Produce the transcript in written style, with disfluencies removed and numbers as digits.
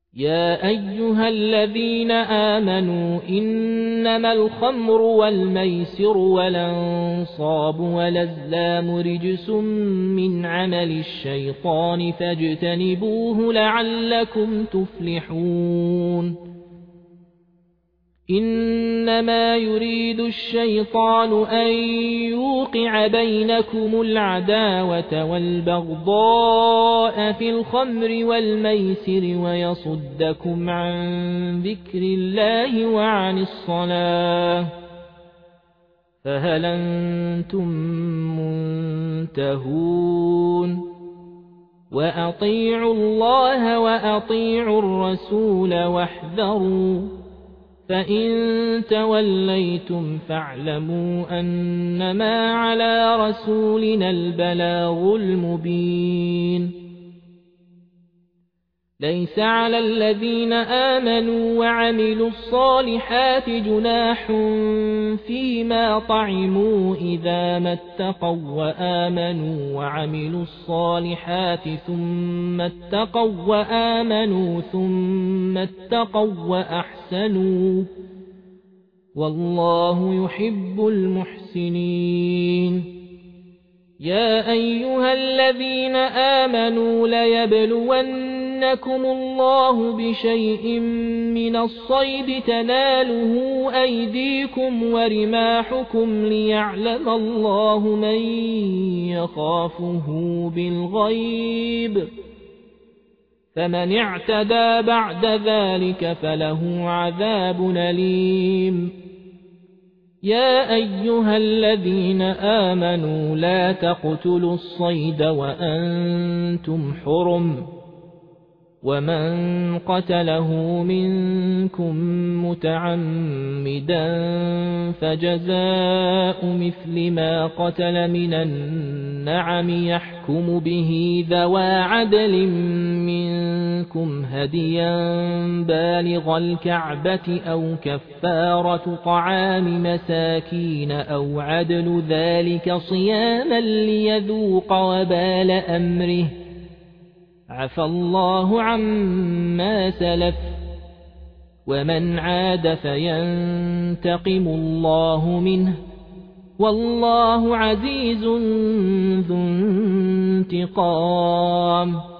يا أيها الذين آمنوا إنما الخمر والميسر والأنصاب والأزلام رجس من عمل الشيطان فاجتنبوه لعلكم تفلحون إنما يريد الشيطان أن يوقع بينكم العداوة والبغضاء في الخمر والميسر ويصدكم عن ذكر الله وعن الصلاة فهل أنتم منتهون وأطيعوا الله وأطيعوا الرسول واحذروا فإن توليتم فاعلموا أنما على رسولنا البلاغ المبين ليس على الذين آمنوا وعملوا الصالحات جناح فيما طعموا إذا ما اتقوا وآمنوا وعملوا الصالحات ثم اتقوا وآمنوا ثم اتقوا وأحسنوا والله يحب المحسنين يا أيها الذين آمنوا ليبلونكم الله بشيء من الصيد تناله أيديكم ورماحكم ليعلم الله من يخافه بالغيب فمن اعتدى بعد ذلك فله عذاب أليم يا أيها الذين آمنوا لا تقتلوا الصيد وأنتم حرم ومن قتله منكم متعمدا فجزاء مثل ما قتل من النعم يحكم به ذوى عدل منكم هديا بالغ الكعبة أو كفارة طعام مساكين أو عدل ذلك صياما ليذوق وبال أمره عفى الله عما سلف ومن عاد فينتقم الله منه والله عزيز ذو انتقام